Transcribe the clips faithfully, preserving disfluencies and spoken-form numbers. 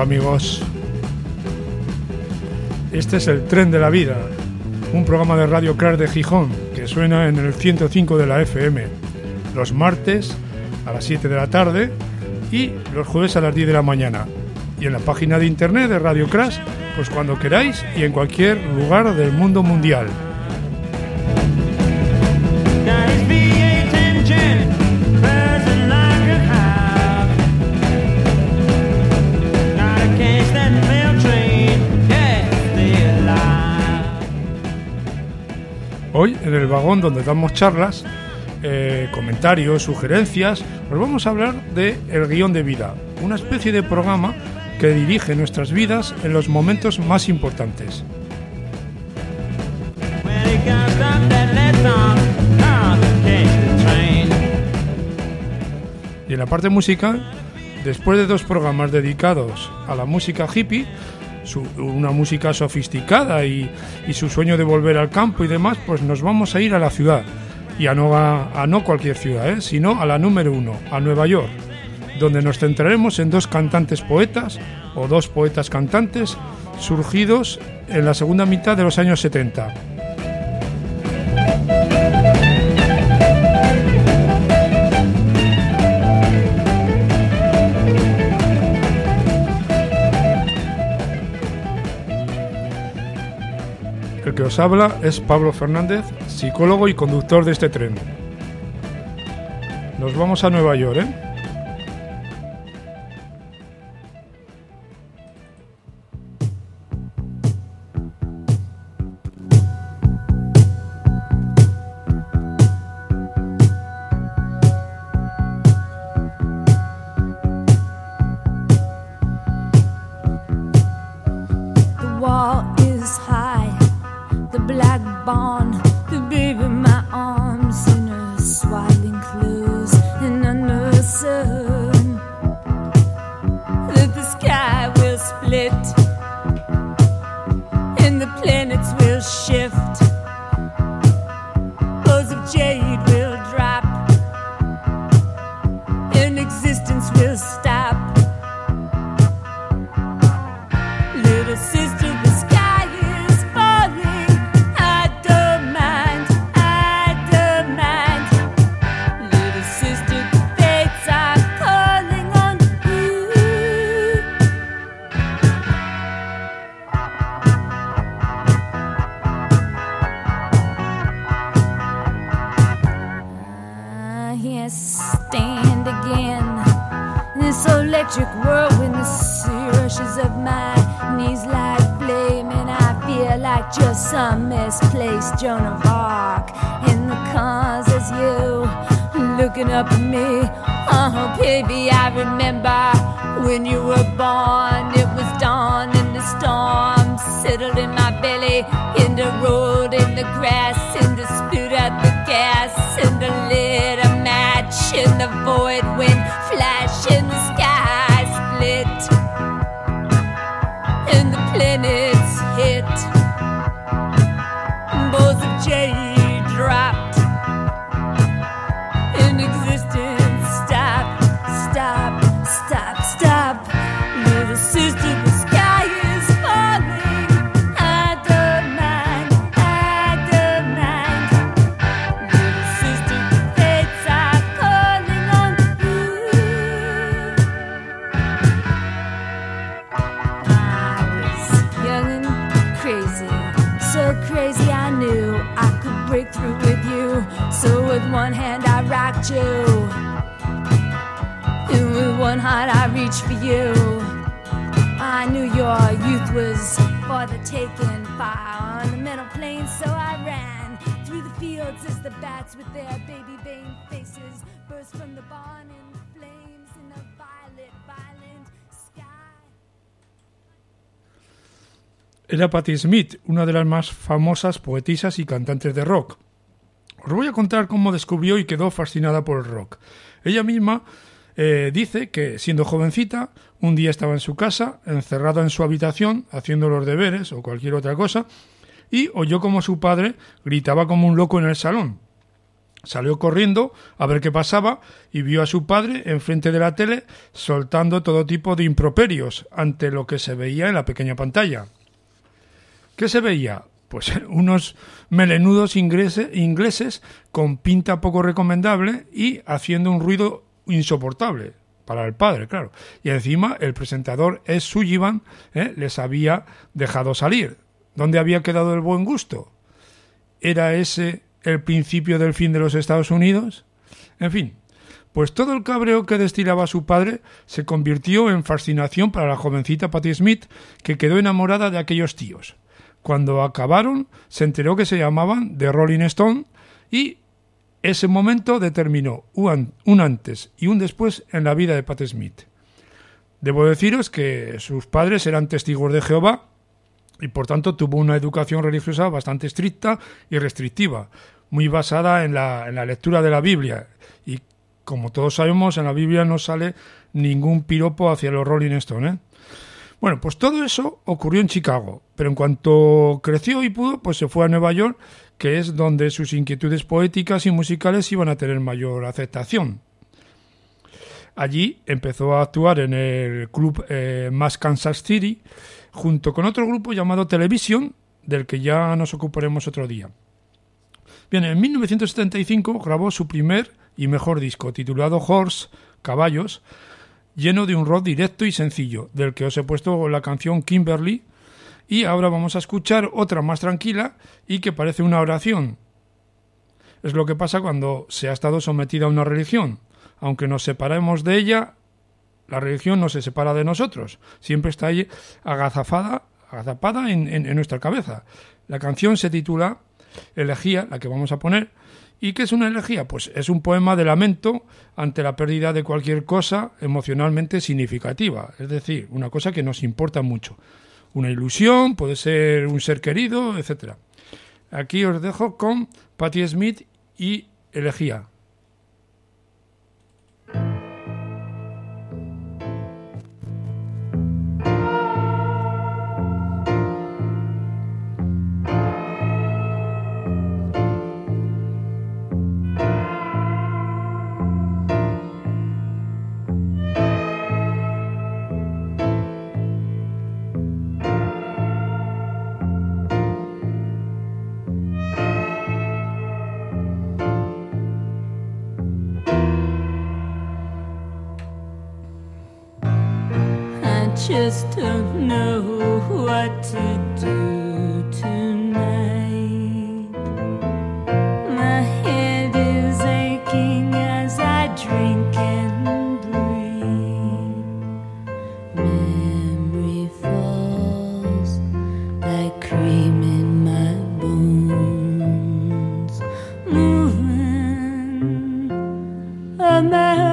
amigos. Este es el Tren de la Vida, un programa de Radio Crash de Gijón que suena en el ciento cinco de la F M los martes a las siete de la tarde y los jueves a las diez de la mañana. Y en la página de internet de Radio Crash, pues cuando queráis y en cualquier lugar del mundo mundial. Hoy, en el vagón donde damos charlas, eh, comentarios, sugerencias, os vamos a hablar de El Guión de Vida, una especie de programa que dirige nuestras vidas en los momentos más importantes. Y en la parte musical, después de dos programas dedicados a la música hippie, Su, una música sofisticada y, y su sueño de volver al campo y demás, pues nos vamos a ir a la ciudad, y a no, a, a no cualquier ciudad, ¿eh? sino a la número uno, a Nueva York, donde nos centraremos en dos cantantes poetas, o dos poetas cantantes, surgidos en la segunda mitad de los años setenta. El que os habla es Pablo Fernández, psicólogo y conductor de este tren. Nos vamos a Nueva York, ¿eh? Era Patti Smith, una de las más famosas poetisas y cantantes de rock. Os voy a contar cómo descubrió y quedó fascinada por el rock. Ella misma eh, dice que, siendo jovencita, un día estaba en su casa, encerrada en su habitación, haciendo los deberes o cualquier otra cosa, y oyó como su padre gritaba como un loco en el salón. Salió corriendo a ver qué pasaba y vio a su padre enfrente de la tele soltando todo tipo de improperios ante lo que se veía en la pequeña pantalla. ¿Qué se veía? Pues unos melenudos ingleses, ingleses con pinta poco recomendable y haciendo un ruido insoportable para el padre, claro. Y encima el presentador Ed Sullivan ¿eh? les había dejado salir. ¿Dónde había quedado el buen gusto? ¿Era ese el principio del fin de los Estados Unidos? En fin, pues todo el cabreo que destilaba su padre se convirtió en fascinación para la jovencita Patti Smith, que quedó enamorada de aquellos tíos. Cuando acabaron, se enteró que se llamaban The Rolling Stone y ese momento determinó un, un antes y un después en la vida de Patti Smith. Debo deciros que sus padres eran testigos de Jehová y por tanto tuvo una educación religiosa bastante estricta y restrictiva, muy basada en la, en la lectura de la Biblia. Y como todos sabemos, en la Biblia no sale ningún piropo hacia los Rolling Stone, ¿eh? Bueno, pues todo eso ocurrió en Chicago, pero en cuanto creció y pudo, pues se fue a Nueva York, que es donde sus inquietudes poéticas y musicales iban a tener mayor aceptación. Allí empezó a actuar en el club eh, Mass Kansas City, junto con otro grupo llamado Television, del que ya nos ocuparemos otro día. Bien, en mil novecientos setenta y cinco grabó su primer y mejor disco, titulado Horse, Caballos, lleno de un rock directo y sencillo, del que os he puesto la canción Kimberly, y ahora vamos a escuchar otra más tranquila y que parece una oración. Es lo que pasa cuando se ha estado sometida a una religión. Aunque nos separemos de ella, la religión no se separa de nosotros. Siempre está ahí agazafada, agazapada en, en, en nuestra cabeza. La canción se titula Elegía, la que vamos a poner. ¿Y qué es una elegía? Pues es un poema de lamento ante la pérdida de cualquier cosa emocionalmente significativa. Es decir, una cosa que nos importa mucho. Una ilusión, puede ser un ser querido, etcétera. Aquí os dejo con Patti Smith y Elegía. Just don't know what to do tonight. My head is aching as I drink and breathe. Memory falls like cream in my bones, moving a man.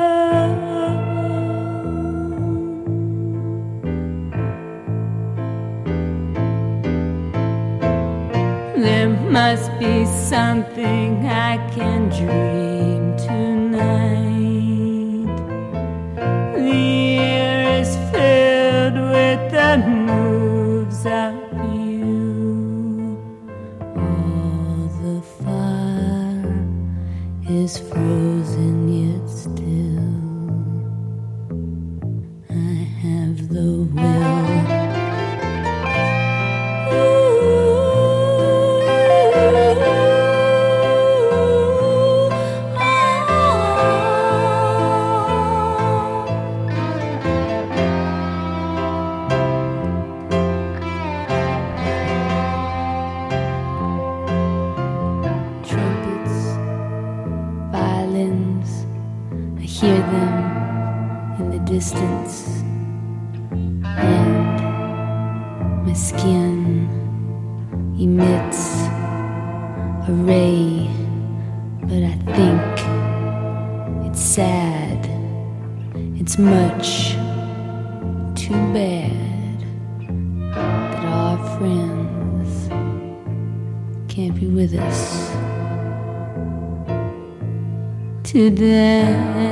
There must be something I can dream tonight. The air is filled with the moves of you. All the fire is frozen yet still. I have the will. Hear them in the distance, and my skin emits a ray, but I think it's sad, it's much too bad that our friends can't be with us today.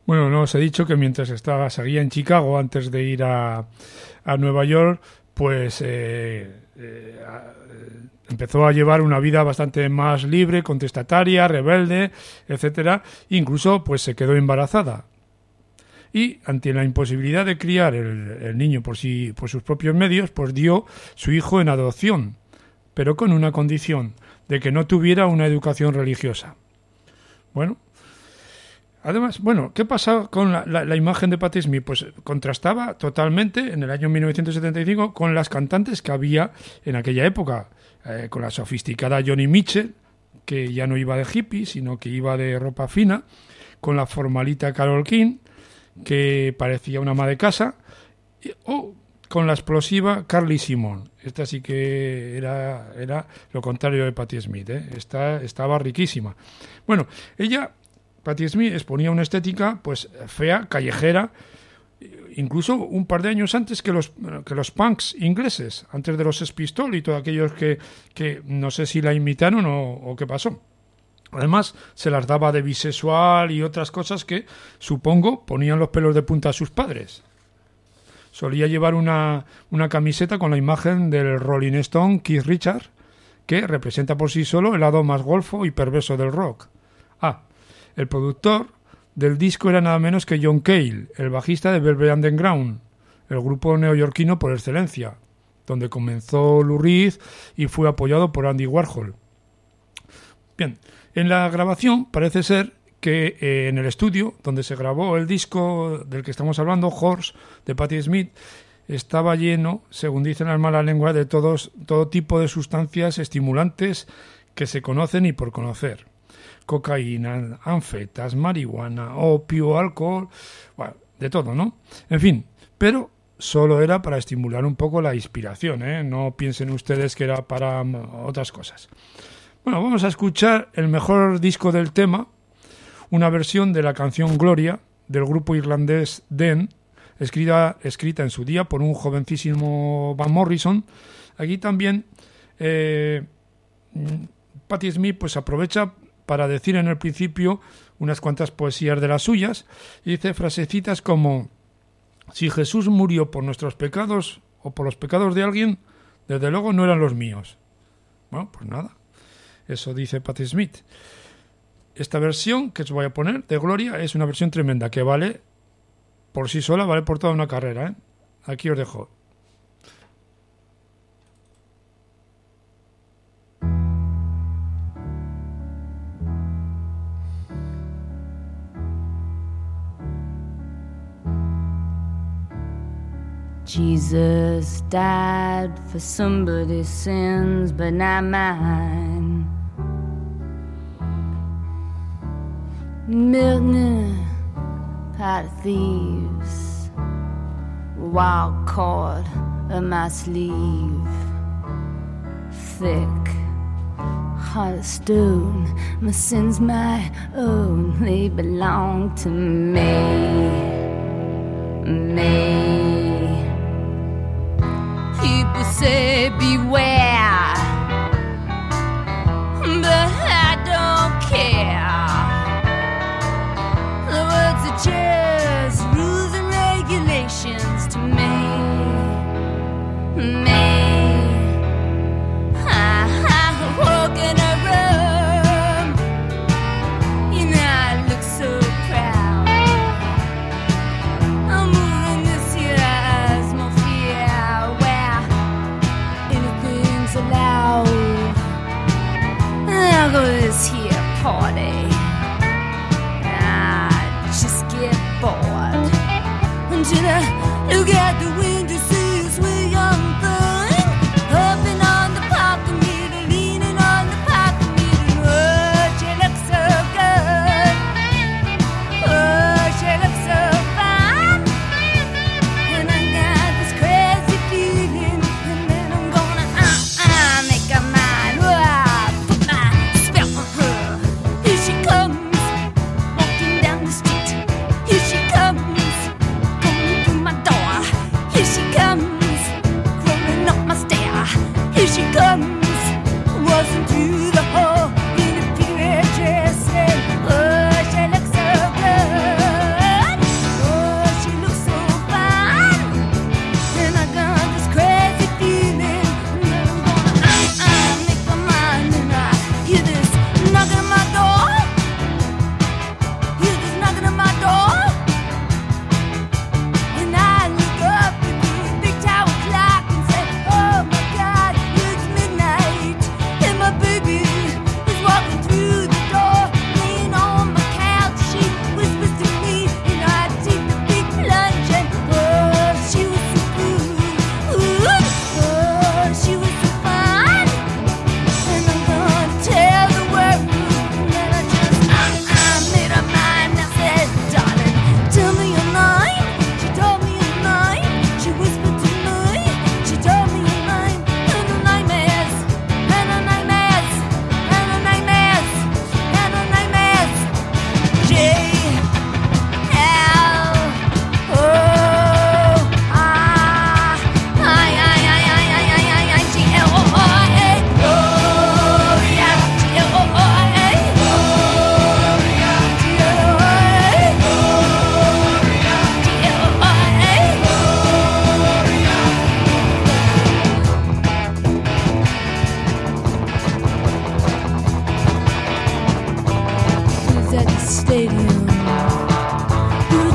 Bueno, no os he dicho que mientras estaba, seguía en Chicago antes de ir a, a Nueva York, pues eh, eh, empezó a llevar una vida bastante más libre, contestataria, rebelde, etcétera. Incluso pues se quedó embarazada. Y ante la imposibilidad de criar el, el niño por, sí, por sus propios medios, pues dio su hijo en adopción, pero con una condición, de que no tuviera una educación religiosa. Bueno, además, bueno, ¿qué pasa con la, la, la imagen de Patti Smith? Pues contrastaba totalmente en el año mil novecientos setenta y cinco con las cantantes que había en aquella época, eh, con la sofisticada Joni Mitchell, que ya no iba de hippie, sino que iba de ropa fina, con la formalita Carole King, que parecía una ama de casa, o con la explosiva Carly Simon. Esta sí que era, era lo contrario de Patti Smith, ¿eh? Esta estaba riquísima. Bueno, ella, Patti Smith, exponía una estética pues fea, callejera, incluso un par de años antes que los, que los punks ingleses, antes de los Sex Pistols y todos aquellos que, que no sé si la imitaron o, o qué pasó. Además, se las daba de bisexual y otras cosas que, supongo, ponían los pelos de punta a sus padres. Solía llevar una, una camiseta con la imagen del Rolling Stone Keith Richards, que representa por sí solo el lado más golfo y perverso del rock. Ah, el productor del disco era nada menos que John Cale, el bajista de Velvet Underground, el grupo neoyorquino por excelencia, donde comenzó Lou Reed y fue apoyado por Andy Warhol. Bien, en la grabación parece ser que eh, en el estudio donde se grabó el disco del que estamos hablando, Horse, de Patti Smith, estaba lleno, según dicen las malas lenguas, de todos, todo tipo de sustancias estimulantes que se conocen y por conocer. Cocaína, anfetas, marihuana, opio, alcohol, bueno, de todo, ¿no? En fin, pero solo era para estimular un poco la inspiración, ¿eh? No piensen ustedes que era para otras cosas. Bueno, vamos a escuchar el mejor disco del tema, una versión de la canción Gloria del grupo irlandés Den, escrita, escrita en su día por un jovencísimo Van Morrison. Aquí también eh, Patti Smith pues aprovecha para decir en el principio unas cuantas poesías de las suyas y dice frasecitas como: si Jesús murió por nuestros pecados o por los pecados de alguien, desde luego no eran los míos. Bueno, pues nada. Eso dice Patti Smith. Esta versión que os voy a poner de Gloria es una versión tremenda que vale por sí sola, vale por toda una carrera, ¿eh? Aquí os dejo. Jesus died for somebody's sins, but not mine. Milton, pot of thieves, wild cord of my sleeve, thick, heart of stone, my sins my own, they belong to me, me. People say beware, but I don't care. The words are just rules and regulations to me, me. I, I walk in a room, you know I look so proud. I'm moving this here atmosphere where anything's allowed. I'll go to this here party. Bored until I look out the window, see a sweet young thing hopping on the parking meter, leaning on the parking meter. Oh, she looks so good. Oh, she looks so fine. And I got this crazy feeling, and then I'm gonna uh uh make her mine. Oh, I put my spell on her. Here she comes. Here she comes, coming through my door.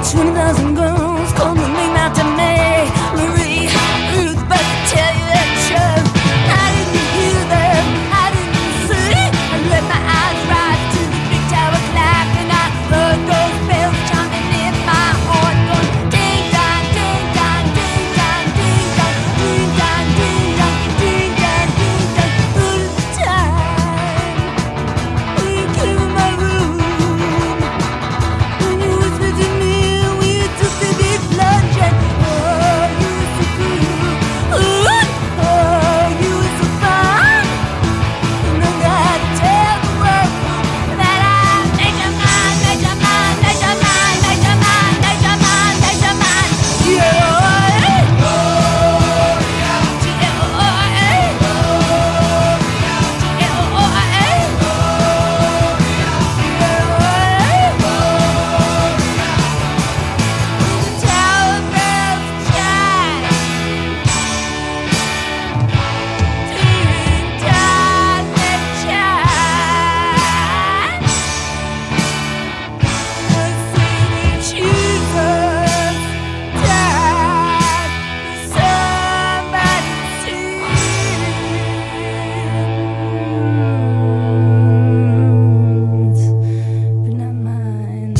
twenty thousand girls come running out to me. Marie, Ruth, but to tell you the truth, I didn't hear them, I didn't see. I let my eyes rise to the big tower clock, and I heard those bells chiming in my heart, going ding dong, ding dong, ding dong, ding dong, ding dong, ding dong, ding dong, ding dong. All the time when you came in my room, when you whispered to me, when you took the big plunge, and oh, you were so cool, ooh, oh, you were so fun. And I gotta tell the world that I made your mind, made your mind, made your mind, made your mind, made your mind, made your mind. G-L-O-R-A. G-L-O-R-A. G-L-O-R-A. The tower bells chime. Ding dong, they chime. I see Jesus died. Somebody sings, but not mine.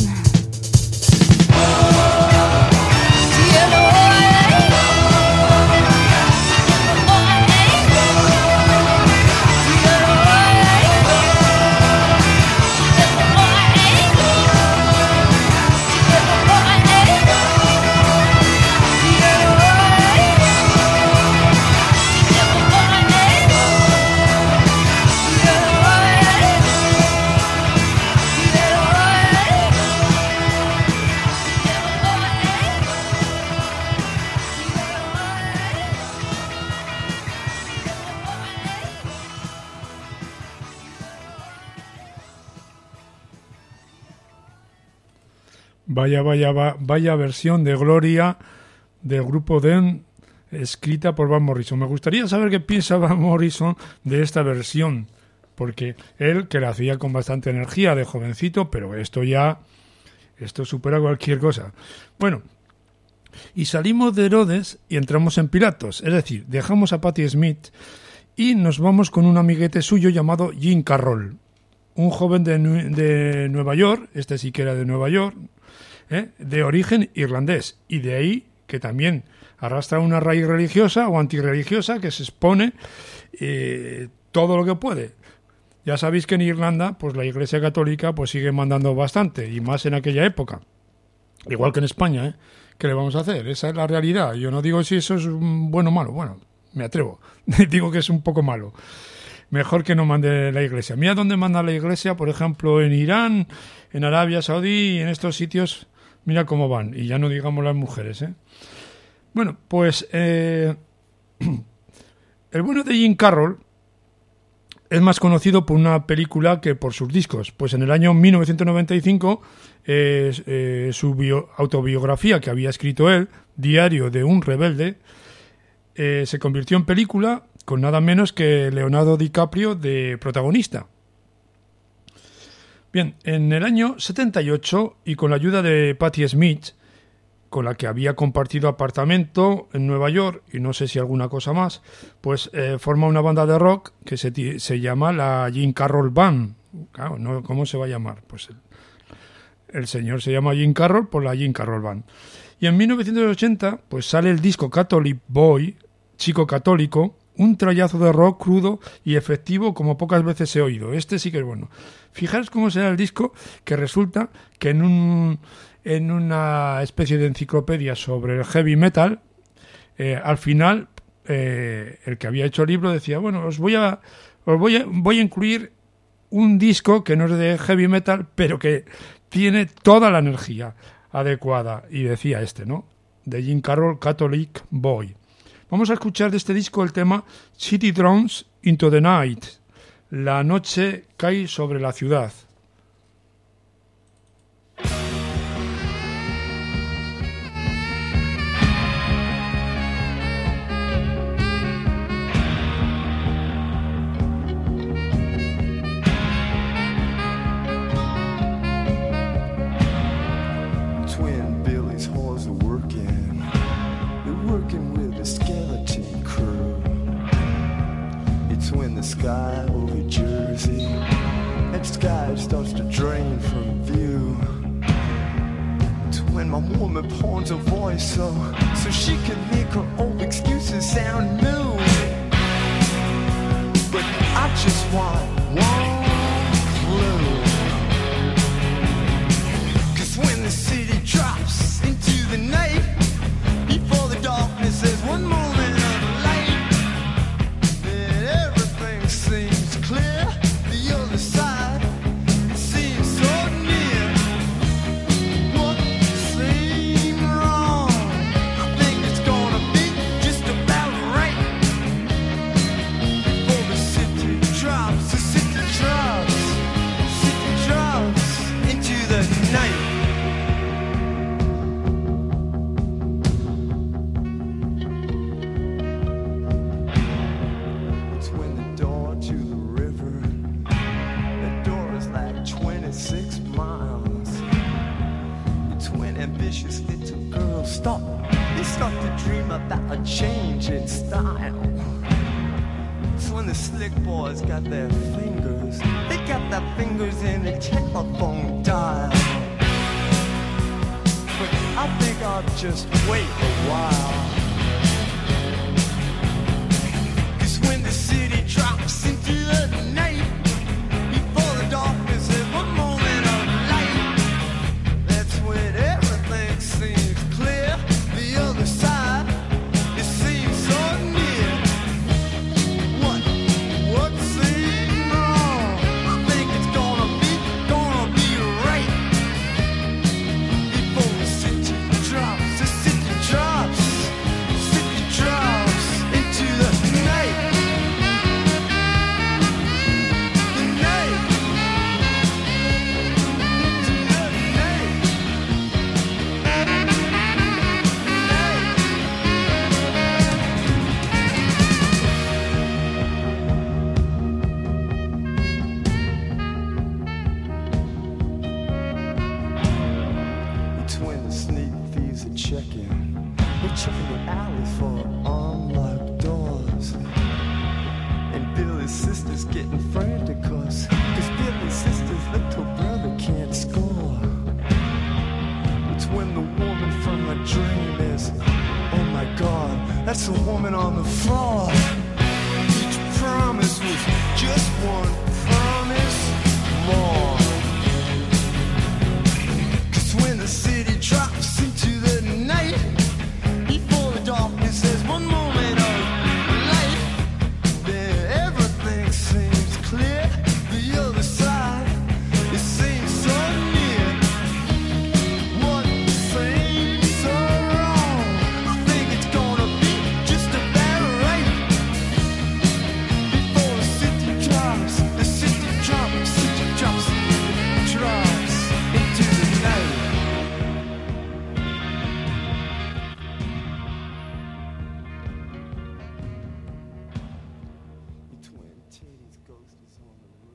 Vaya, vaya, va- vaya versión de Gloria del grupo Them, escrita por Van Morrison. Me gustaría saber qué piensa Van Morrison de esta versión, porque él, que la hacía con bastante energía de jovencito, pero esto ya, esto supera cualquier cosa. Bueno, y salimos de Herodes y entramos en Pilatos, es decir, dejamos a Patti Smith y nos vamos con un amiguete suyo llamado Jim Carroll, un joven de, Nue- de Nueva York, este sí que era de Nueva York, ¿eh? de origen irlandés, y de ahí que también arrastra una raíz religiosa o antirreligiosa que se expone eh, todo lo que puede. Ya sabéis que en Irlanda pues la Iglesia Católica pues sigue mandando bastante, y más en aquella época, igual que en España, ¿eh? ¿Qué le vamos a hacer? Esa es la realidad. Yo no digo si eso es bueno o malo, bueno, me atrevo, digo que es un poco malo. Mejor que no mande la Iglesia. Mira dónde manda la Iglesia, por ejemplo, en Irán, en Arabia Saudí, y en estos sitios, mira cómo van. Y ya no digamos las mujeres, ¿eh? Bueno, pues eh, el bueno de Jim Carroll es más conocido por una película que por sus discos. Pues en el año mil novecientos noventa y cinco, eh, eh, su bio, autobiografía que había escrito él, Diario de un rebelde, eh, se convirtió en película con nada menos que Leonardo DiCaprio de protagonista. Bien, en el año setenta y ocho, y con la ayuda de Patti Smith, con la que había compartido apartamento en Nueva York, y no sé si alguna cosa más, pues eh, forma una banda de rock que se, se llama la Jim Carroll Band. Claro, ¿no? ¿Cómo se va a llamar? Pues el, el señor se llama Jim Carroll por la Jim Carroll Band. Y en mil novecientos ochenta, pues sale el disco Catholic Boy, Chico Católico, un trayazo de rock crudo y efectivo como pocas veces he oído. Este sí que es bueno. Fijaros cómo será el disco, que resulta que en un en una especie de enciclopedia sobre el heavy metal, eh, al final eh, el que había hecho el libro decía, bueno, os voy a os voy a voy a incluir un disco que no es de heavy metal, pero que tiene toda la energía adecuada, y decía este, ¿no? De Jim Carroll, Catholic Boy. Vamos a escuchar de este disco el tema City Drowns into the Night. La noche cae sobre la ciudad. Twin buildings working with a skeleton crew. It's when the sky over Jersey, that sky starts to drain from view. It's when my woman pawns her voice so, so she can make her old excuses sound new. But I just want one clue. Cause when the city drops into the night, before the darkness there's one moment of light, then everything seems clear. The other side, it seems so near. What seemed wrong, I think it's gonna be just about right. Before the city drops, the city drops, city drops into the night. It's when the door to the river, the door is like twenty-six miles. It's when ambitious little girls stop, they start to dream about a change in style. It's when the slick boys got their fingers, they got their fingers in the telephone dial. But I think I'll just wait a while. Cause when the city drops into the night, before the darkness there's one moment of light. That's when everything seems clear. The other side, it seems so near. What, what seemed wrong, I think it's gonna be, gonna be right. Before the city drops, the city drops, city drops into the night. The night. Into the night. It's when the sneak thieves are checking. They're checking the alley for unlocked doors. And Billy's sister's getting frantic cause, cause Billy's sister's little brother can't score. It's when the woman from my dream is, oh my God, that's the woman on the floor. Each promise was just one promise more. Cause when the city drops into the night, before the darkness there's one moment of light, then everything seems clear. The other side, it seems so near. What seems so wrong, I think it's gonna be just about right. Before the city drops, the city drops, city drops, drops into the night. It's when Teddy's ghost is on the roof.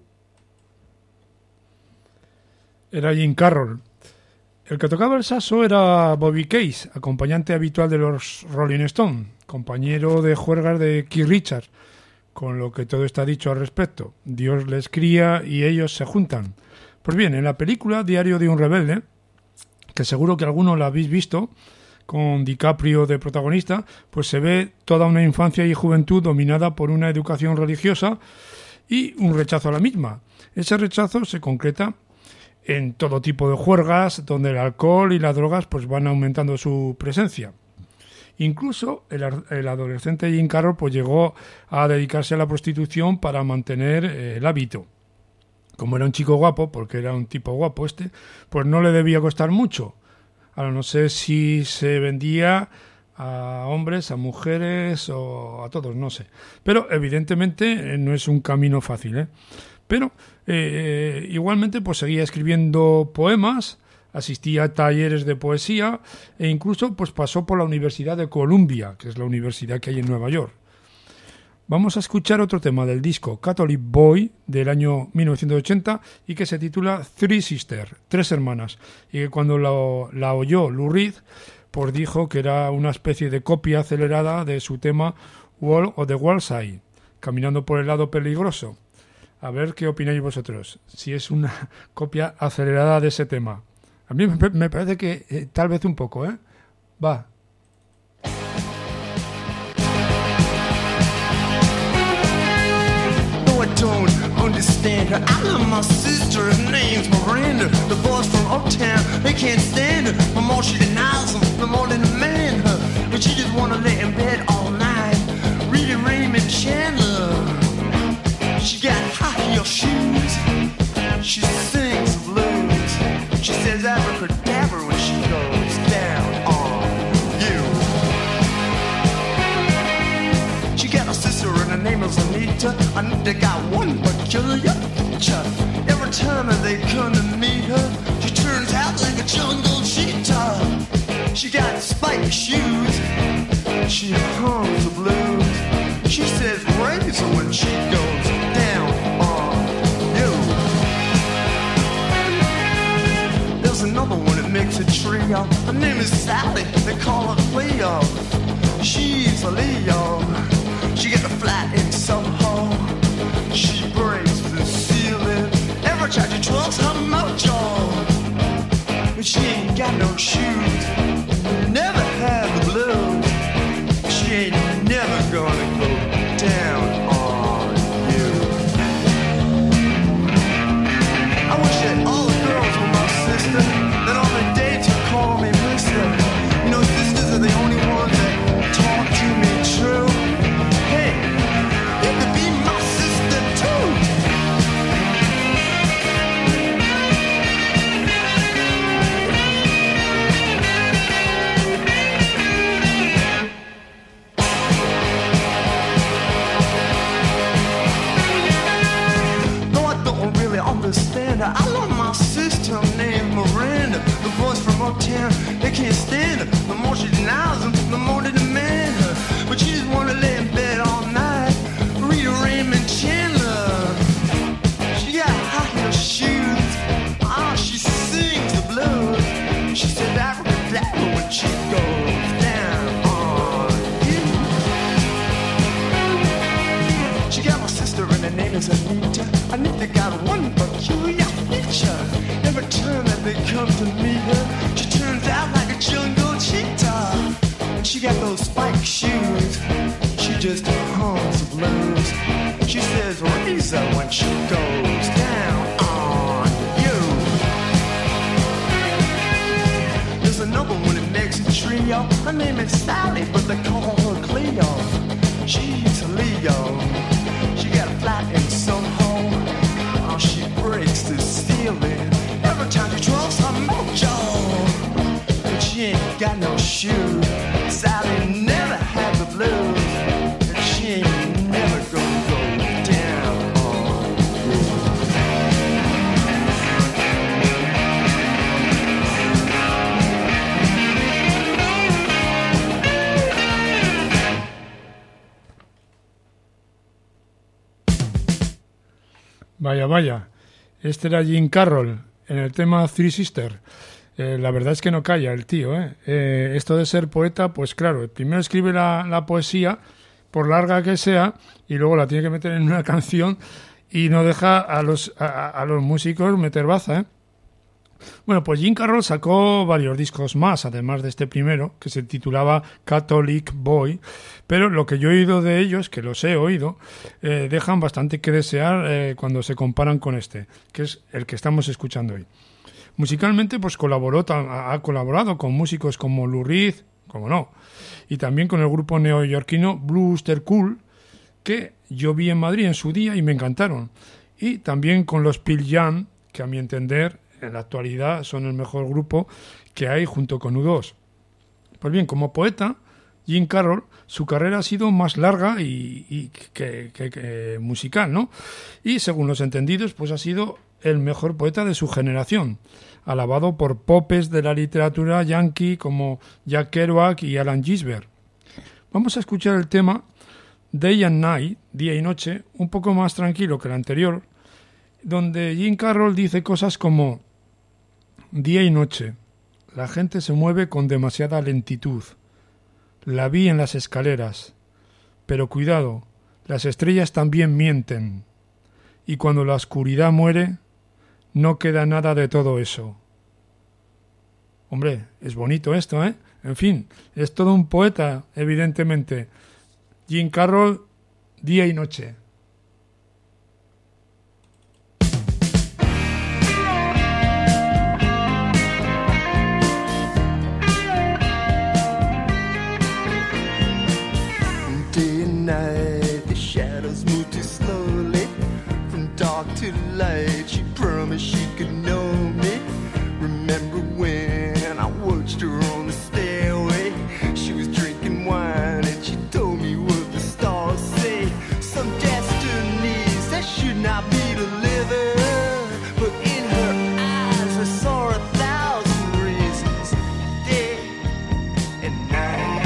Era Jim Carroll. El que tocaba el saxo era Bobby Case, acompañante habitual de los Rolling Stones, compañero de juergas de Keith Richards, con lo que todo está dicho al respecto. Dios les cría y ellos se juntan. Pues bien, en la película Diario de un rebelde, que seguro que algunos la habéis visto, con DiCaprio de protagonista, pues se ve toda una infancia y juventud dominada por una educación religiosa y un rechazo a la misma. Ese rechazo se concreta en todo tipo de juergas, donde el alcohol y las drogas pues van aumentando su presencia. Incluso el, el adolescente Jim Carroll pues llegó a dedicarse a la prostitución para mantener eh, el hábito. Como era un chico guapo, porque era un tipo guapo este, pues no le debía costar mucho. Ahora no sé si se vendía a hombres, a mujeres o a todos, no sé. Pero evidentemente eh, no es un camino fácil, ¿eh? Pero eh, igualmente pues seguía escribiendo poemas, asistía a talleres de poesía e incluso pues pasó por la Universidad de Columbia, que es la universidad que hay en Nueva York. Vamos a escuchar otro tema del disco Catholic Boy del año mil novecientos ochenta y que se titula Three Sisters, Tres Hermanas, y que cuando la, la oyó Lou Reed pues dijo que era una especie de copia acelerada de su tema Wall of the Wallside, caminando por el lado peligroso. A ver qué opináis vosotros, si es una copia acelerada de ese tema. A mí me, me parece que eh, tal vez un poco, ¿eh? Va. No, I don't understand her. I love my sister, her name's Miranda. The boys from Uptown, they can't stand her. The more she denies them, the more they demand her. But she just wanna lay in bed all night, reading Raymond Chandler. She got high heel shoes, she sings the blues. She says abracadabra when she goes down on you. She got a sister and her name is Anita. Anita got one peculiar feature. Every time that they come to meet her, she turns out like a jungle cheetah. She got spiked shoes, she hums the blues. She says razor when she goes down on you. There's another one that makes a trio. Her name is Sally, they call her Cleo. She's a Leo. She got a flat in Soho. She breaks the ceiling every time she twirls her mojo. But she ain't got no shoes, never had the blues. She ain't never gonna go down on you. I wish that all the girls were my sister, that all the dates would call me mister. You know, sisters are the only ones that talk to me true. Hey, you could be my sister too. Understand her. I love my sister named Miranda. The boys from Uptown, they can't stand her. The more she denies them, the more they demand her. But she just wanna lay in bed all night, read Raymond Chandler. She got high heel shoes, ah, she sings the blues. She says abracadabra when she goes down on you. She got my sister and her name is Anita. Anita got one peculiar feature. Every time that they come to meet her, she turns out like a jungle cheetah. She got those spiked shoes, she just hums the blues. She says razor when she goes down on you. There's another one that makes a trio. Her name is Sally, but they call her Cleo. She's a Leo. She got a flat in Soho. She breaks the ceiling every time she twirls her mojo. But she ain't got no shoes. Sally never had the blues. And she ain't never gonna go down on you. Vaya, vaya. Este era Jim Carroll en el tema Three Sisters. Eh, la verdad es que no calla el tío, ¿eh? Eh, esto de ser poeta, pues claro, primero escribe la, la poesía, por larga que sea, y luego la tiene que meter en una canción y no deja a los, a, a los músicos meter baza, ¿eh? Bueno, pues Jim Carroll sacó varios discos más, además de este primero, que se titulaba Catholic Boy, pero lo que yo he oído de ellos, que los he oído, eh, dejan bastante que desear eh, cuando se comparan con este, que es el que estamos escuchando hoy. Musicalmente, pues colaboró, ha colaborado con músicos como Lou Reed, como no, y también con el grupo neoyorquino Brewster Cool, que yo vi en Madrid en su día y me encantaron, y también con los Pearl Jam, que a mi entender en la actualidad son el mejor grupo que hay junto con U dos. Pues bien, como poeta, Jim Carroll, su carrera ha sido más larga y, y que, que, que musical, ¿no? Y según los entendidos, pues ha sido el mejor poeta de su generación, alabado por popes de la literatura yankee como Jack Kerouac y Alan Gisbert. Vamos a escuchar el tema Day and Night, día y noche, un poco más tranquilo que el anterior, donde Jim Carroll dice cosas como día y noche, la gente se mueve con demasiada lentitud. La vi en las escaleras. Pero cuidado, las estrellas también mienten. Y cuando la oscuridad muere, no queda nada de todo eso. Hombre, es bonito esto, ¿eh? En fin, es todo un poeta, evidentemente. Jim Carroll, Día y Noche. Day and night, the shadows move too slowly. From dark to light, she promised she could know me. Remember when I watched her on the stairway? She was drinking wine and she told me what the stars say. Some destinies that should not be delivered, but in her eyes I saw a thousand reasons, day and night.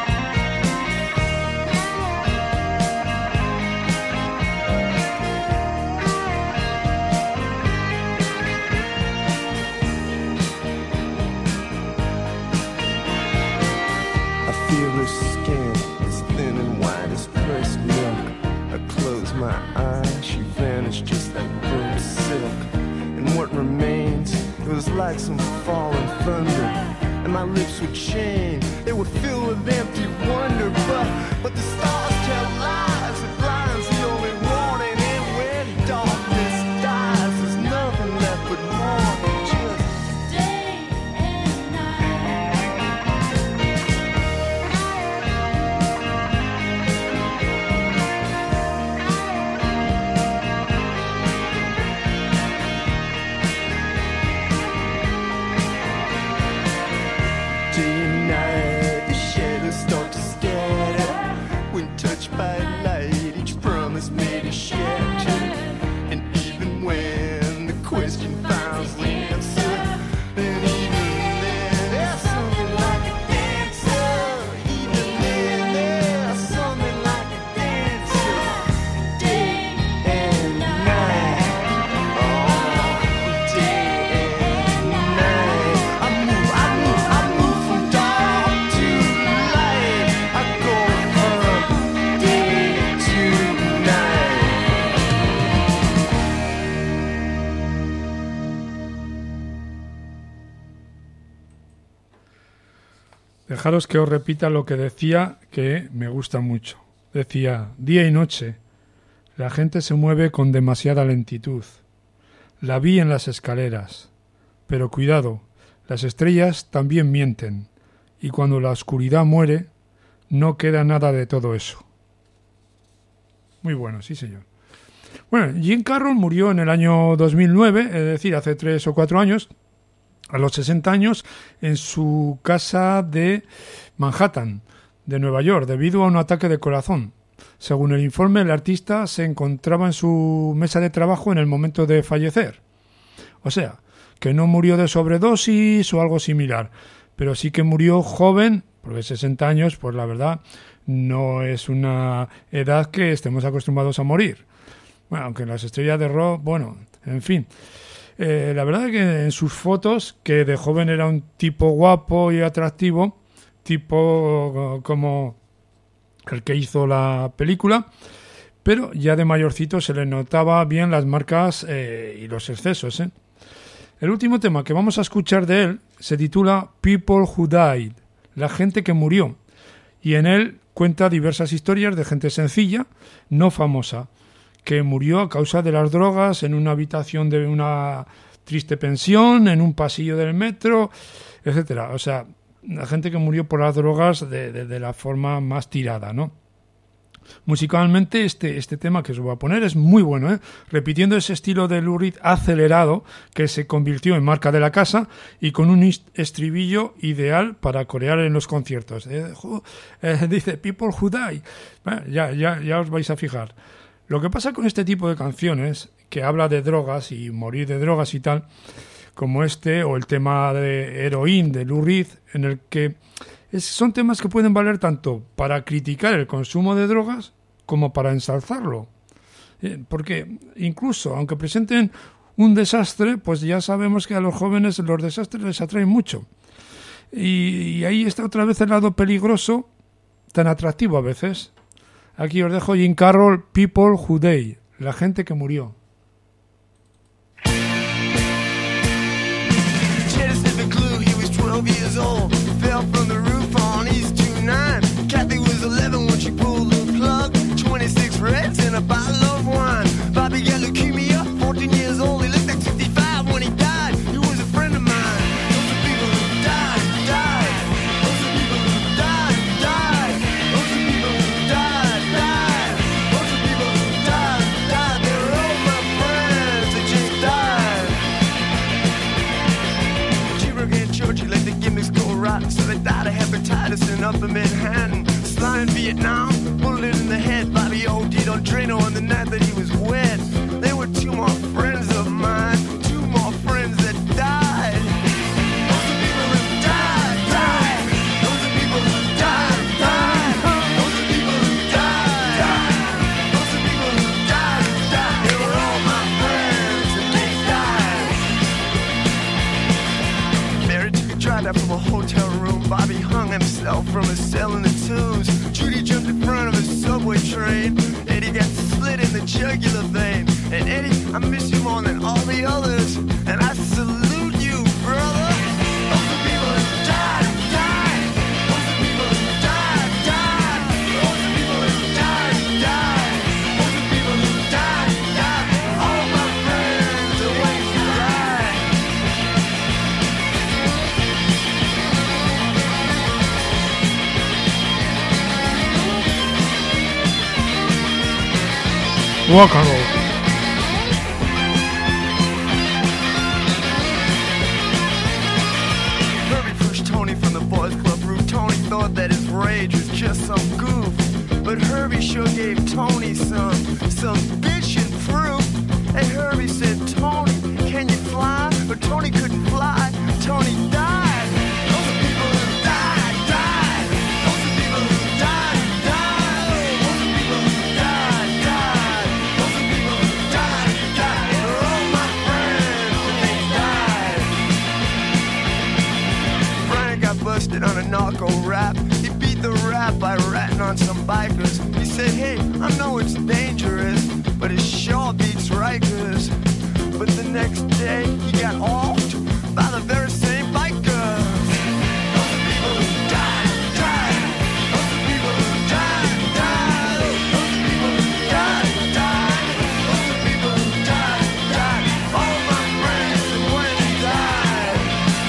I feel her skin as thin and white as pressed milk. I close my eyes, she vanished just like burnt silk. And what remains, it was like some falling thunder. And my lips would chain, they would fill with empty wonder. But, but the stars tell lies, it blinds the only warning. And when darkness dies, there's nothing left but morning. Just Day and night. day and night, the shadows start to scatter. When touched by light, each promise made is shattered. And even when the question finds the answer, then even then there's something like a dancer. Even then there's something like a dancer. Day and night. Oh, day and night. I move, I move, I move from dark to light. I go from day to night. Dejaros que os repita lo que decía, que me gusta mucho. Decía, día y noche, la gente se mueve con demasiada lentitud. La vi en las escaleras. Pero cuidado, las estrellas también mienten. Y cuando la oscuridad muere, no queda nada de todo eso. Muy bueno, sí señor. Bueno, Jim Carroll murió en el año dos mil nueve, es decir, hace tres o cuatro años, a los sesenta años, en su casa de Manhattan, de Nueva York, debido a un ataque de corazón. Según el informe, el artista se encontraba en su mesa de trabajo en el momento de fallecer. O sea, que no murió de sobredosis o algo similar, pero sí que murió joven, porque sesenta años, pues la verdad, no es una edad que estemos acostumbrados a morir. Bueno, aunque las estrellas de rock, bueno, en fin. Eh, la verdad es que en sus fotos, que de joven era un tipo guapo y atractivo, tipo como el que hizo la película, pero ya de mayorcito se le notaba bien las marcas eh, y los excesos. ¿eh? El último tema que vamos a escuchar de él se titula People Who Died, la gente que murió, y en él cuenta diversas historias de gente sencilla, no famosa, que murió a causa de las drogas en una habitación de una triste pensión, en un pasillo del metro, etcétera. O sea, la gente que murió por las drogas de, de, de la forma más tirada, ¿no? Musicalmente, este, este tema que os voy a poner es muy bueno, ¿eh? Repitiendo ese estilo de Lou Reed acelerado que se convirtió en marca de la casa y con un estribillo ideal para corear en los conciertos. Eh, eh, dice, People Who Die. Bueno, ya, ya, ya os vais a fijar. Lo que pasa con este tipo de canciones, que habla de drogas y morir de drogas y tal, como este, o el tema de Heroin de Lou Reed, en el que es, son temas que pueden valer tanto para criticar el consumo de drogas como para ensalzarlo. Eh, porque incluso, aunque presenten un desastre, pues ya sabemos que a los jóvenes los desastres les atraen mucho. Y, y ahí está otra vez el lado peligroso, tan atractivo a veces. Aquí os dejo Jim Carroll, People Who Die, la gente que murió. twelve years old, fell from the roof on East two nine. Kathy was eleven when she pulled the plug. twenty-six reds and a bottle of wine. Bobby got leukemia, fourteen years old. He looked like sixty-five when he died. He was a friend of mine. Those are people who died, died. Those are people who died, died. Those are people who died, died. Those are people who died, died. They were all my friends that just died. Cheever and Georgie let the gimmicks go rotten, so they died of hepatitis in Upper Manhattan. Sly in Vietnam, bullet in the head. Bobby O D'd on Drano on the night that he was wed. They were two more friends of mine, two more friends that died. Those are people who died, died. Those are people who died, died. Those are people who died, died. Those are people who died, died. They were all my friends and they died. Mary took a drive out from a hotel room. Bobby hung himself from a cell in the twos. Judy jumped in front of a subway train. Eddie got slit in the jugular vein. And Eddie, I miss you more than all the others. And I salute you, brother. Those are people who died, died. Those are people who died, died. Those are people who died, died. Those are people who died, died. All my friends are waiting to die. Rock and roll. Herbie pushed Tony from the boys club roof. Tony thought that his rage was just some goof, but Herbie sure gave Tony some some bitchin' proof. And Herbie said, Tony, can you fly? But Tony couldn't fly. Tony died. Those are people who died, died. Those are people who died, died. Those are people who died, died. Those are people who died, died. They're all my friends and they died. Brian got busted on a narco rap. He beat the rap by ratting on some bikers. He said, hey, I know it's dangerous, but it sure beats Rikers. But the next day, he got offed by the very same bikers. Those are people who died, died. Those are people who died, died. Those are people who died, died. Those are people who died, died. All my friends and when they died.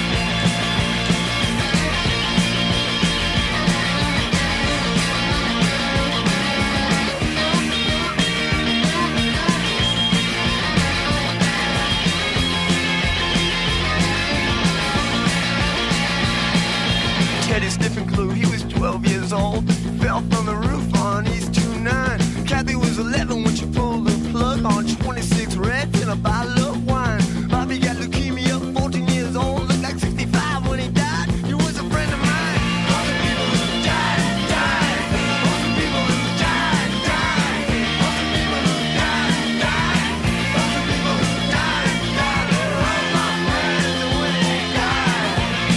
Teddy Sniffin' Glue, he was twelve years old. Fell from the roof on East two nine. Kathy was eleven when she pulled the plug on twenty-six reds and a bottle of wine. Bobby got leukemia, fourteen years old. Looked like sixty-five when he died. He was a friend of mine. Those are people who died, died. Those are people who died, died. Those are people who died, died. Those are people who died, died. They're all my friends and when they died.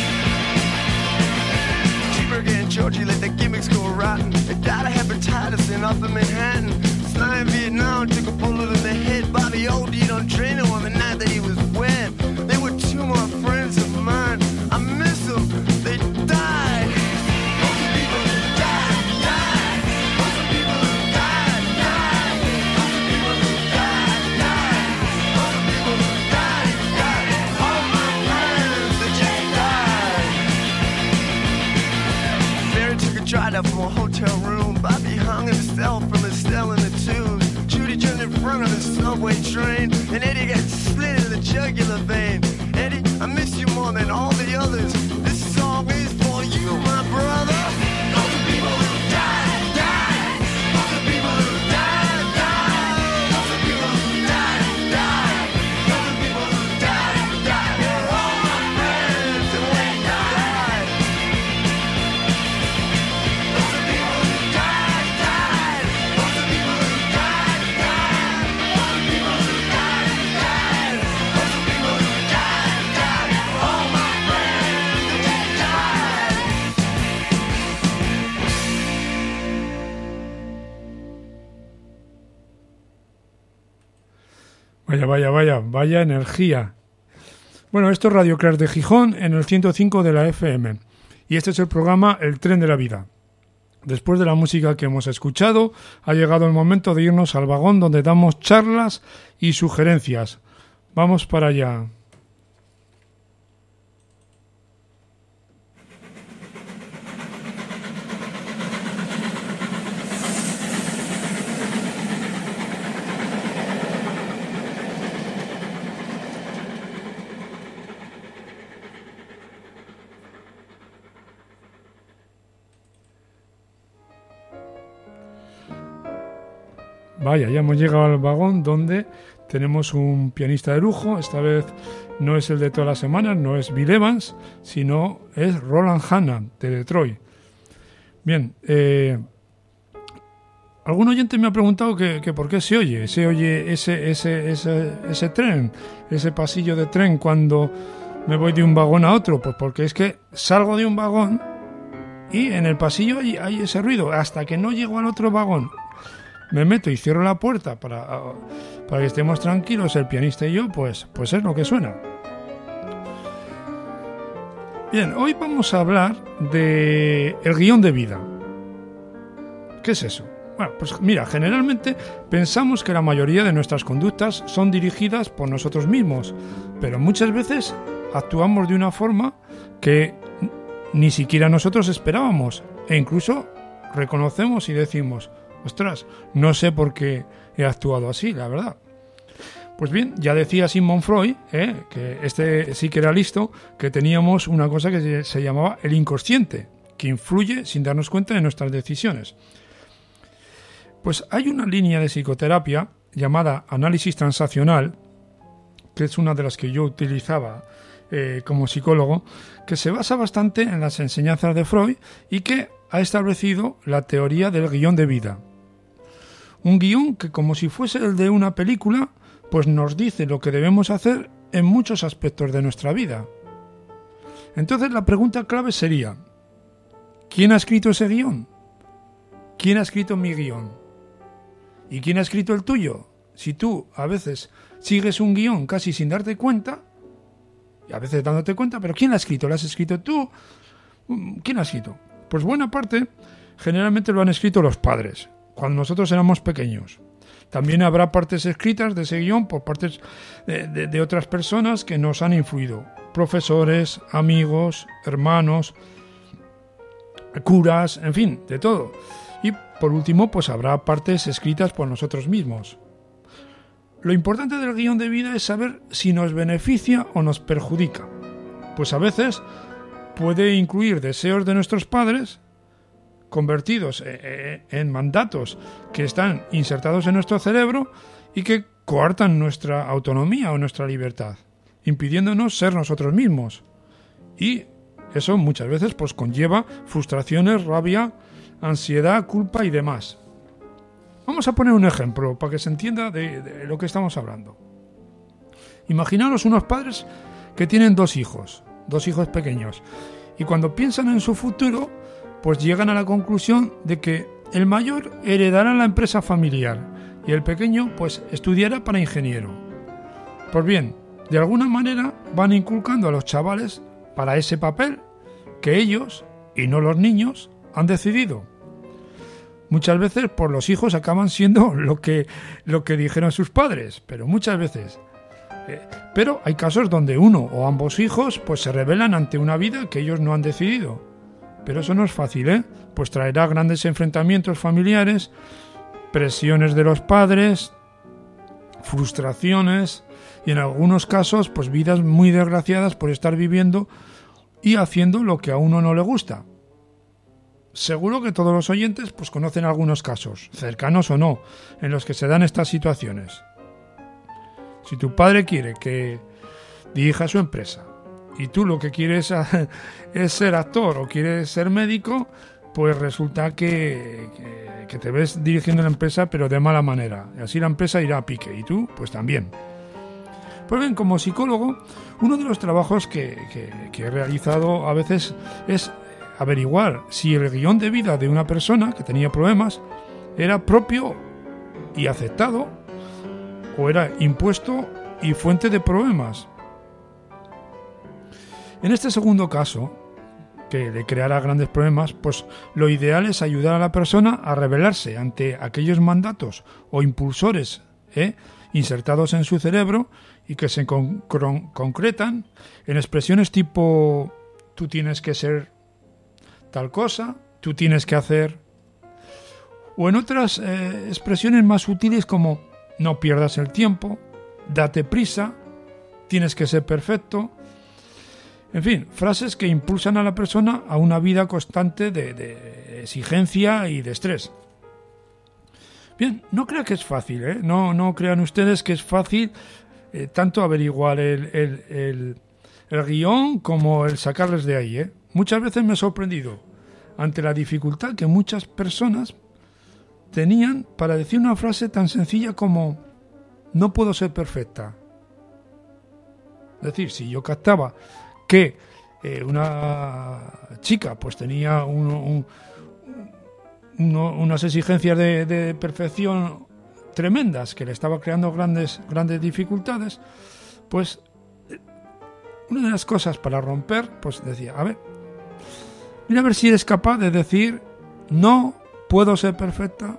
Cheever and Georgie let the gimmicks go rotten. They died of hepatitis in Upper Manhattan. Sly in Vietnam took a bullet in the head. Bobby O D'd on Drano on the night that he was wed. They were two more friends of mine. I miss them. They died. Those are people who died, died. Those are people who died, died. Those are people who died, died. Those are people who died, died. All my friends that just died. Mary took a drive out from a hotel room. Bobby hung himself from a cell in the tubes. Judy jumped in front of the subway train. And Eddie got slit in the jugular vein. Eddie, I miss you more than all the others. This song is for you, my brother. Those are people who died, died. Those are people who died, died. Those are people who died, died. Those are people who died, died. They're all my friends and they died. Those are people who died, died. Those are people who died, died. Those are people who died, died. Those are people who died, died. All my friends and they died. Vaya, vaya, vaya, vaya energía. Bueno, esto es Radio Crash de Gijón en el ciento cinco de la F M. Y este es el programa El Tren de la Vida. Después de la música que hemos escuchado, ha llegado el momento de irnos al vagón donde damos charlas y sugerencias. Vamos para allá. Vaya, ya hemos llegado al vagón donde tenemos un pianista de lujo. Esta vez no es el de todas las semanas, no es Bill Evans, sino es Roland Hanna, de Detroit. Bien, eh, algún oyente me ha preguntado que, que por qué se oye, se oye ese, ese, ese, ese tren, ese pasillo de tren cuando me voy de un vagón a otro. Pues porque es que salgo de un vagón y en el pasillo hay, hay ese ruido, hasta que no llego al otro vagón. Me meto y cierro la puerta para, para que estemos tranquilos el pianista y yo, pues, pues es lo que suena. Bien, hoy vamos a hablar de el guión de vida. ¿Qué es eso? Bueno, pues mira, generalmente pensamos que la mayoría de nuestras conductas son dirigidas por nosotros mismos, pero muchas veces actuamos de una forma que ni siquiera nosotros esperábamos, e incluso reconocemos y decimos: ostras, no sé por qué he actuado así, la verdad. Pues bien, ya decía Sigmund Freud, ¿eh? que este sí que era listo, que teníamos una cosa que se llamaba el inconsciente, que influye sin darnos cuenta de nuestras decisiones. Pues hay una línea de psicoterapia llamada análisis transaccional, que es una de las que yo utilizaba eh, como psicólogo, que se basa bastante en las enseñanzas de Freud y que ha establecido la teoría del guión de vida. Un guión que, como si fuese el de una película, pues nos dice lo que debemos hacer en muchos aspectos de nuestra vida. Entonces la pregunta clave sería: ¿quién ha escrito ese guión? ¿Quién ha escrito mi guión? ¿Y quién ha escrito el tuyo? Si tú a veces sigues un guión casi sin darte cuenta, y a veces dándote cuenta, pero ¿quién lo ha escrito? ¿Lo has escrito tú? ¿Quién lo ha escrito? Pues buena parte generalmente lo han escrito los padres, cuando nosotros éramos pequeños. También habrá partes escritas de ese guión por partes de, de, de otras personas que nos han influido. Profesores, amigos, hermanos, curas, en fin, de todo. Y por último, pues habrá partes escritas por nosotros mismos. Lo importante del guión de vida es saber si nos beneficia o nos perjudica. Pues a veces puede incluir deseos de nuestros padres convertidos en mandatos que están insertados en nuestro cerebro y que coartan nuestra autonomía o nuestra libertad, impidiéndonos ser nosotros mismos. Y eso muchas veces pues conlleva frustraciones, rabia, ansiedad, culpa y demás. Vamos a poner un ejemplo para que se entienda de, de lo que estamos hablando. Imaginaros unos padres que tienen dos hijos, dos hijos pequeños, y cuando piensan en su futuro, pues llegan a la conclusión de que el mayor heredará la empresa familiar y el pequeño pues estudiará para ingeniero. Pues bien, de alguna manera van inculcando a los chavales para ese papel que ellos, y no los niños, han decidido. Muchas veces por los hijos acaban siendo lo que, lo que dijeron sus padres, pero muchas veces. Eh, pero hay casos donde uno o ambos hijos pues se rebelan ante una vida que ellos no han decidido. Pero eso no es fácil, ¿eh? Pues traerá grandes enfrentamientos familiares, presiones de los padres, frustraciones y en algunos casos pues vidas muy desgraciadas por estar viviendo y haciendo lo que a uno no le gusta. Seguro que todos los oyentes pues conocen algunos casos, cercanos o no, en los que se dan estas situaciones. Si tu padre quiere que dirija su empresa y tú lo que quieres es ser actor o quieres ser médico, pues resulta que, que, que te ves dirigiendo la empresa pero de mala manera. Y así la empresa irá a pique y tú pues también. Pues bien, como psicólogo, uno de los trabajos que, que, que he realizado a veces es averiguar si el guión de vida de una persona que tenía problemas era propio y aceptado o era impuesto y fuente de problemas. En este segundo caso, que le creará grandes problemas, pues lo ideal es ayudar a la persona a rebelarse ante aquellos mandatos o impulsores ¿eh? insertados en su cerebro y que se con- con- concretan en expresiones tipo tú tienes que ser tal cosa, tú tienes que hacer, o en otras eh, expresiones más sutiles como no pierdas el tiempo, date prisa, tienes que ser perfecto. En fin, frases que impulsan a la persona a una vida constante de, de exigencia y de estrés. Bien, no crean que es fácil, ¿eh? No, no crean ustedes que es fácil eh, tanto averiguar el, el, el, el guión como el sacarles de ahí, ¿eh? Muchas veces me he sorprendido ante la dificultad que muchas personas tenían para decir una frase tan sencilla como no puedo ser perfecta. Es decir, si yo captaba que eh, una chica pues tenía un, un, uno, unas exigencias de, de perfección tremendas que le estaba creando grandes, grandes dificultades, pues una de las cosas para romper, pues decía, a ver, mira a ver si eres capaz de decir no puedo ser perfecta.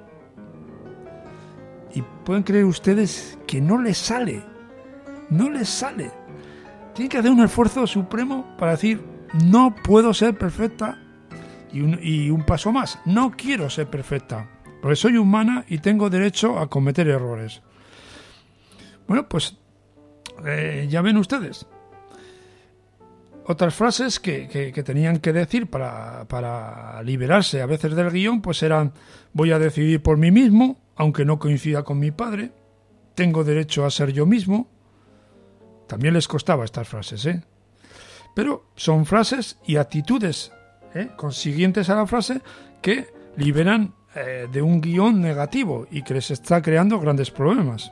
Y pueden creer ustedes que no les sale, no les sale. Tiene que hacer un esfuerzo supremo para decir no puedo ser perfecta y un, y un paso más, no quiero ser perfecta, porque soy humana y tengo derecho a cometer errores. Bueno, pues eh, ya ven ustedes. Otras frases que, que, que tenían que decir para, para liberarse a veces del guión, pues eran voy a decidir por mí mismo, aunque no coincida con mi padre, tengo derecho a ser yo mismo. También les costaba estas frases, ¿eh? Pero son frases y actitudes ¿eh? consiguientes a la frase que liberan eh, de un guión negativo y que les está creando grandes problemas.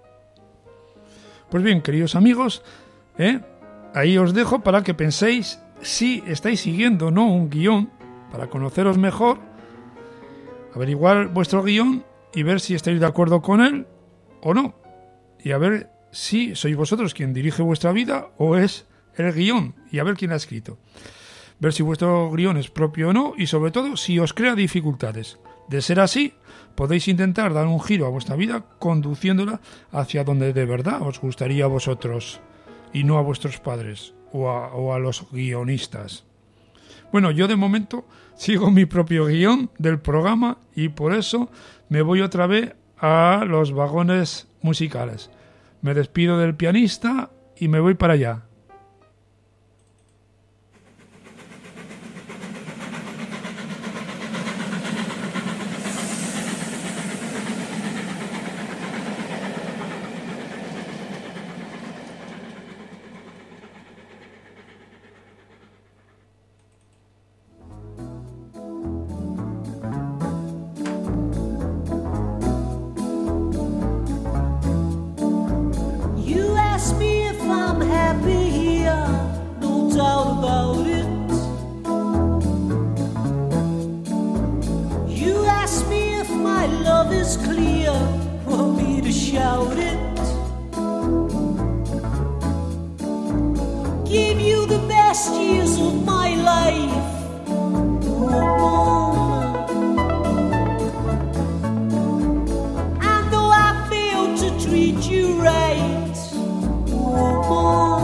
Pues bien, queridos amigos, ¿eh? ahí os dejo para que penséis si estáis siguiendo o no un guión, para conoceros mejor, averiguar vuestro guión y ver si estáis de acuerdo con él o no. Y a ver si sois vosotros quien dirige vuestra vida o es el guión, y a ver quién ha escrito. Ver si vuestro guión es propio o no, y sobre todo si os crea dificultades. De ser así, podéis intentar dar un giro a vuestra vida conduciéndola hacia donde de verdad os gustaría a vosotros y no a vuestros padres o a, o a los guionistas. Bueno, yo de momento sigo mi propio guión del programa y por eso me voy otra vez a los vagones musicales. Me despido del pianista y me voy para allá. You ask me if I'm happy here, no doubt about it. You ask me if my love is clear, want me to shout it. Give you the best years of my life, woman. And though I failed to treat you right, woman,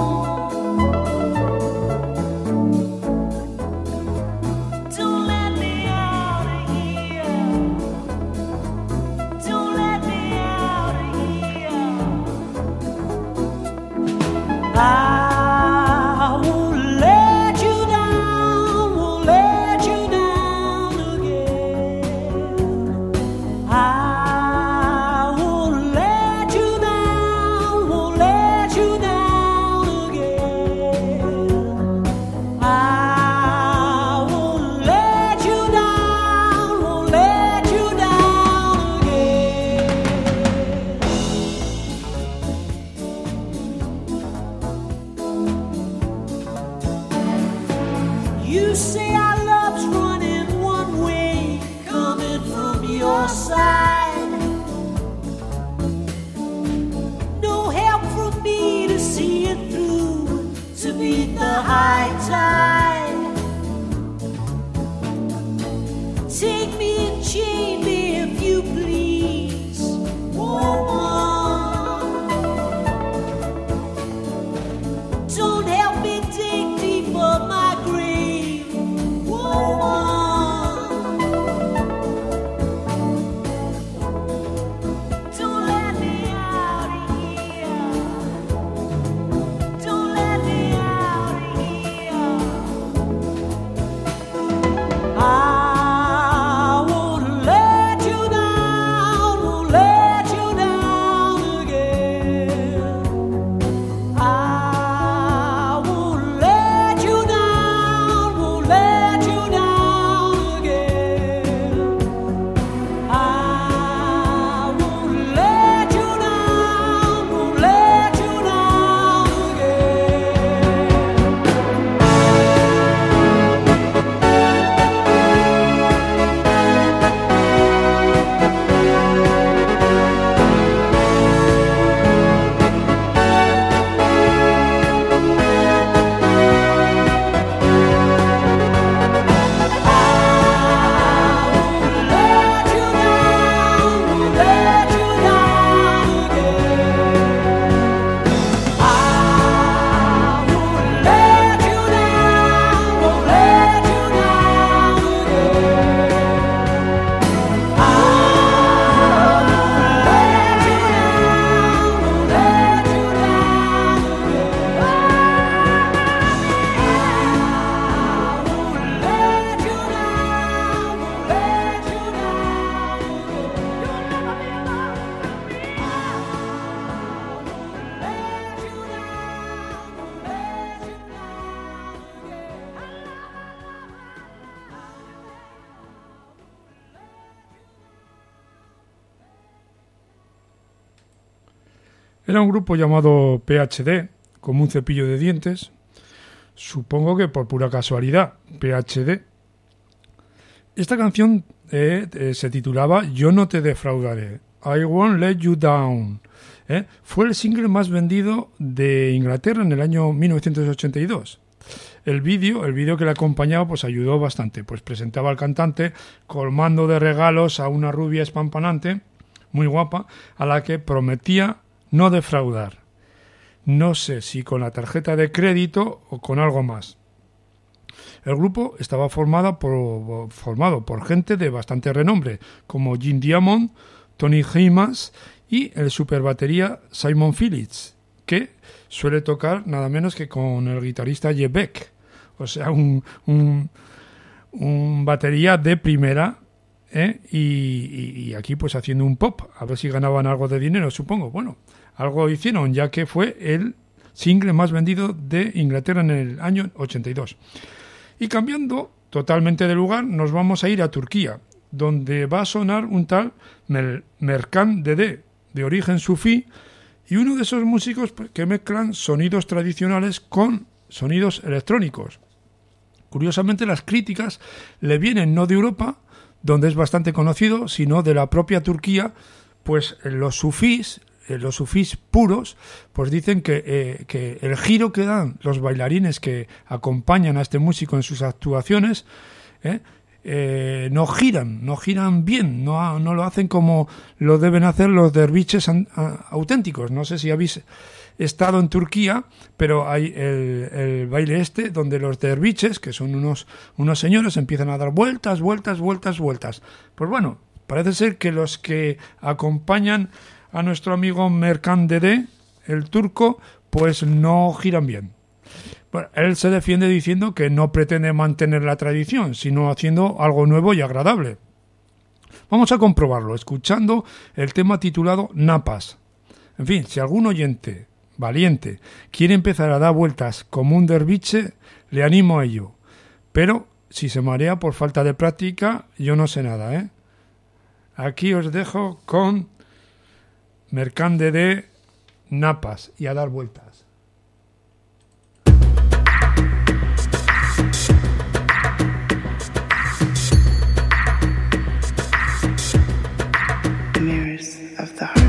don't let me out of here. Don't let me out of here. I won't let Take me and chain me if you please. Woman, don't help me dig deeper my grave. Woman, don't let me out of here. Don't let me out of here. I won't let you down, won't let you down again. I won't let you down, won't let you down again. I won't let you down, won't let you down Era un grupo llamado P H D, como un cepillo de dientes. Supongo que por pura casualidad, P H D. Esta canción eh, eh, se titulaba Yo no te defraudaré, I won't let you down. ¿eh? Fue el single más vendido de Inglaterra en el año mil novecientos ochenta y dos. El vídeo, el vídeo que le acompañaba, pues ayudó bastante. Pues presentaba al cantante colmando de regalos a una rubia espampanante, muy guapa, a la que prometía no defraudar. No sé si con la tarjeta de crédito o con algo más. El grupo estaba formado por, formado por gente de bastante renombre, como Jim Diamond, Tony Haymas y el superbatería Simon Phillips, que suele tocar nada menos que con el guitarrista Jeff Beck. O sea, un, un, un batería de primera, ¿eh? y, y, y aquí pues haciendo un pop, a ver si ganaban algo de dinero, supongo. Bueno, algo hicieron, ya que fue el single más vendido de Inglaterra en el año ochenta y dos. Y cambiando totalmente de lugar, nos vamos a ir a Turquía, donde va a sonar un tal Mer- Merkan Dede, de origen sufí, y uno de esos músicos que mezclan sonidos tradicionales con sonidos electrónicos. Curiosamente, las críticas le vienen no de Europa, donde es bastante conocido, sino de la propia Turquía, pues los sufís, los sufís puros, pues dicen que, eh, que el giro que dan los bailarines que acompañan a este músico en sus actuaciones, eh, eh, no giran, no giran bien, no, no lo hacen como lo deben hacer los derviches an, a, auténticos. No sé si habéis estado en Turquía, pero hay el, el baile este donde los derviches, que son unos, unos señores, empiezan a dar vueltas, vueltas, vueltas, vueltas. Pues bueno, parece ser que los que acompañan a nuestro amigo Merkan Dede, el turco, pues no giran bien. Bueno, él se defiende diciendo que no pretende mantener la tradición, sino haciendo algo nuevo y agradable. Vamos a comprobarlo, escuchando el tema titulado Napas. En fin, si algún oyente valiente quiere empezar a dar vueltas como un derviche, le animo a ello. Pero si se marea por falta de práctica, yo no sé nada, ¿eh? Aquí os dejo con Merkan Dede, Napas, y a dar vueltas. Mirrors of the heart.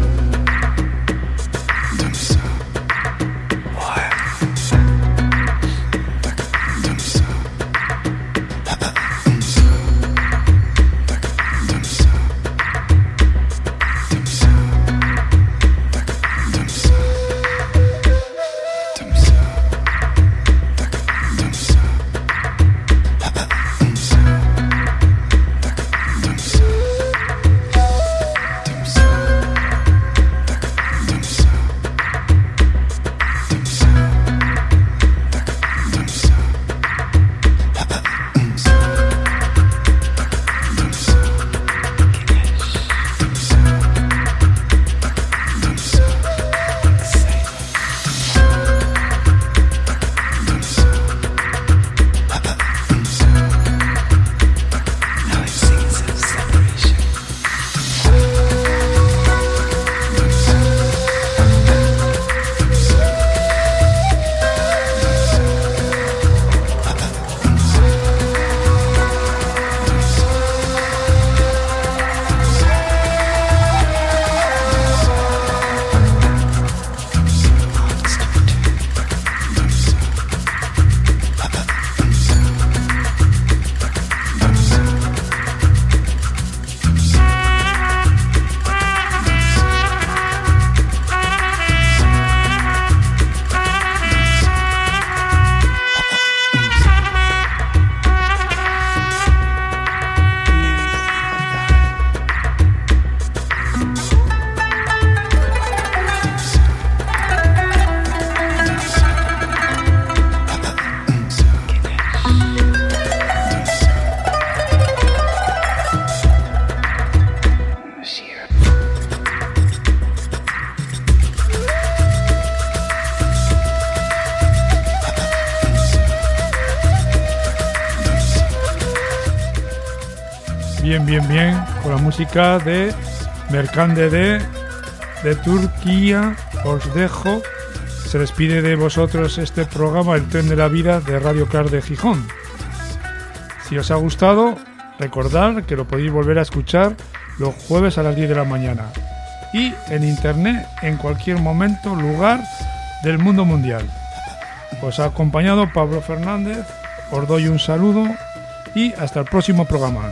Bien, bien, bien. Con la música de Mercande de, de Turquía os dejo. Se despide de vosotros este programa El Tren de la Vida de Radio Car de Gijón. Si os ha gustado, recordad que lo podéis volver a escuchar los jueves a las diez de la mañana y en internet en cualquier momento, lugar del mundo mundial. Os ha acompañado Pablo Fernández, os doy un saludo y hasta el próximo programa.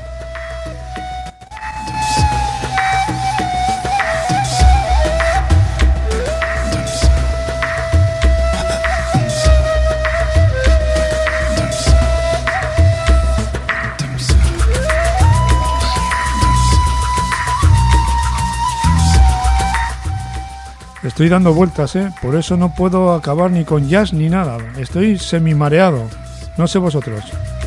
Estoy dando vueltas, ¿eh? Por eso no puedo acabar ni con jazz ni nada. Estoy semi mareado. No sé vosotros.